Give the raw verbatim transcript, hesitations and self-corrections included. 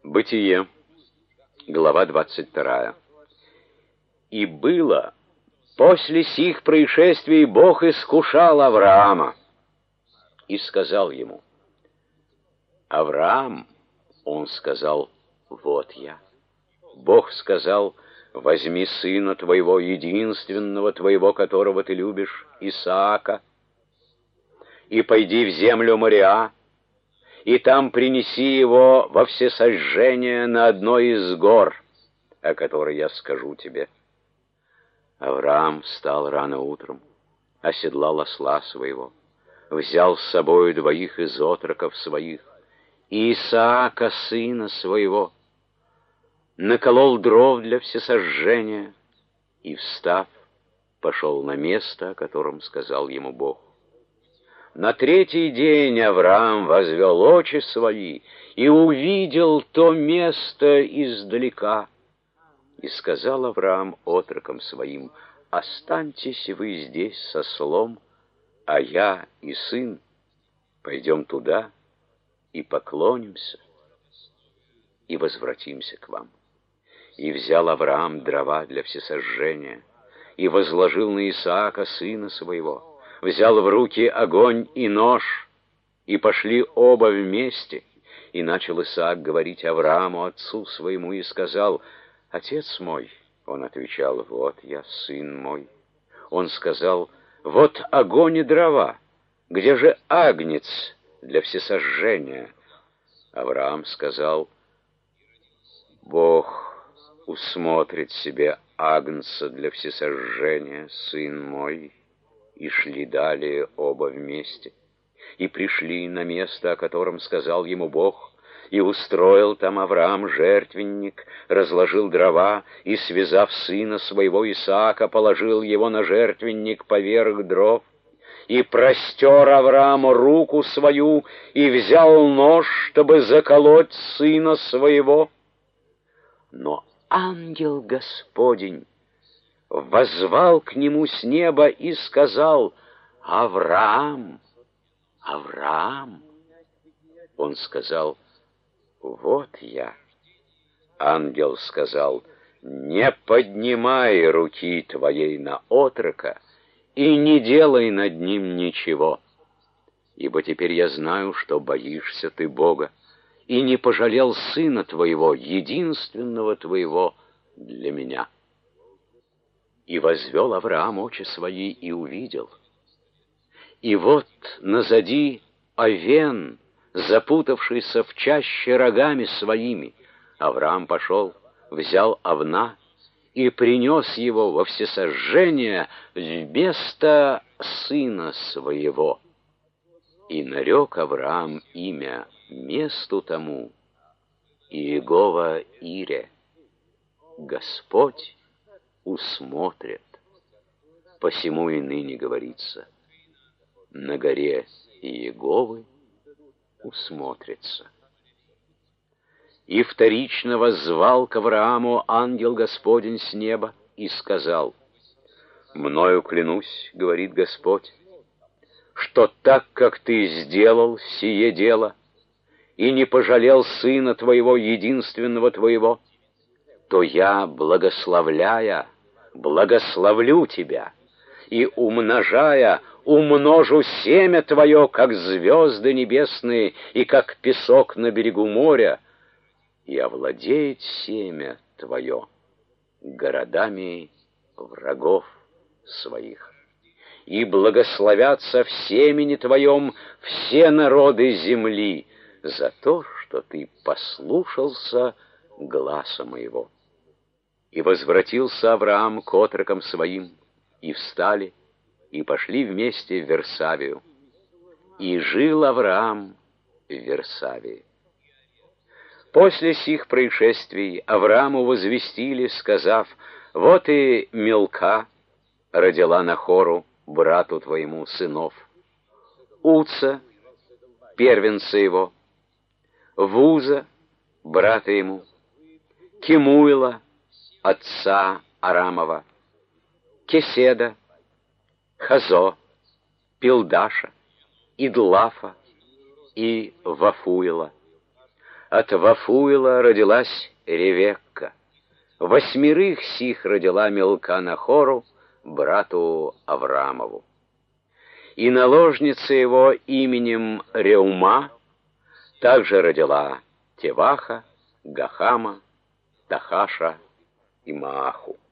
Бытие, глава двадцать вторая. «И было, после сих происшествий Бог искушал Авраама и сказал ему: Авраам, он сказал: вот я. Бог сказал: возьми сына твоего, единственного твоего, которого ты любишь, Исаака, и пойди в землю Мориа, и там принеси его во всесожжение на одной из гор, о которой я скажу тебе. Авраам встал рано утром, оседлал осла своего, взял с собою двоих из отроков своих и Исаака, сына своего, наколол дров для всесожжения и, встав, пошел на место, о котором сказал ему Бог. На третий день Авраам возвел очи свои и увидел то место издалека. И сказал Авраам отрокам своим: останьтесь вы здесь со ослом, а я и сын пойдем туда и поклонимся, и возвратимся к вам. И взял Авраам дрова для всесожжения, и возложил на Исаака, сына своего, взял в руки огонь и нож, и пошли оба вместе. И начал Исаак говорить Аврааму, отцу своему, и сказал: отец мой. Он отвечал: вот я, сын мой. Он сказал: вот огонь и дрова, где же агнец для всесожжения? Авраам сказал: Бог усмотрит себе агнца для всесожжения, сын мой. И шли далее оба вместе, и пришли на место, о котором сказал ему Бог, и устроил там Авраам жертвенник, разложил дрова, и, связав сына своего Исаака, положил его на жертвенник поверх дров, и простер Аврааму руку свою, и взял нож, чтобы заколоть сына своего. Но ангел Господень воззвал к нему с неба и сказал: Авраам, Авраам. Он сказал: вот я. Ангел сказал: не поднимай руки твоей на отрока и не делай над ним ничего, ибо теперь я знаю, что боишься ты Бога, и не пожалел сына твоего, единственного твоего, для меня. И возвел Авраам очи свои и увидел. И вот назади овен, запутавшийся в чаще рогами своими. Авраам пошел, взял овна и принес его во всесожжение вместо сына своего. И нарек Авраам имя месту тому Иегова Ире, Господь усмотрит. Посему и ныне говорится: на горе Иеговы усмотрится. И вторично воззвал к Аврааму ангел Господень с неба и сказал: мною клянусь, говорит Господь, что так как ты сделал сие дело и не пожалел сына твоего, единственного твоего, то я, благословляя, благословлю тебя, и, умножая, умножу семя твое, как звезды небесные и как песок на берегу моря, и овладеет семя твое городами врагов своих. И благословятся в семени твоем все народы земли за то, что ты послушался гласа моего. И возвратился Авраам к отрокам своим, и встали, и пошли вместе в Версавию. И жил Авраам в Версавии. После сих происшествий Аврааму возвестили, сказав: вот и Милка родила Нахору, брату твоему, сынов: Уца, первенца его, Вуза, брата ему, Кемуила, отца Арамова, Кеседа, Хазо, Пилдаша, Идлафа и Вафуила. От Вафуила родилась Ревекка. Восьмерых сих родила Милка Нахору, брату Авраамову. И наложница его именем Реума также родила Теваха, Гахама, Тахаша и Мааху.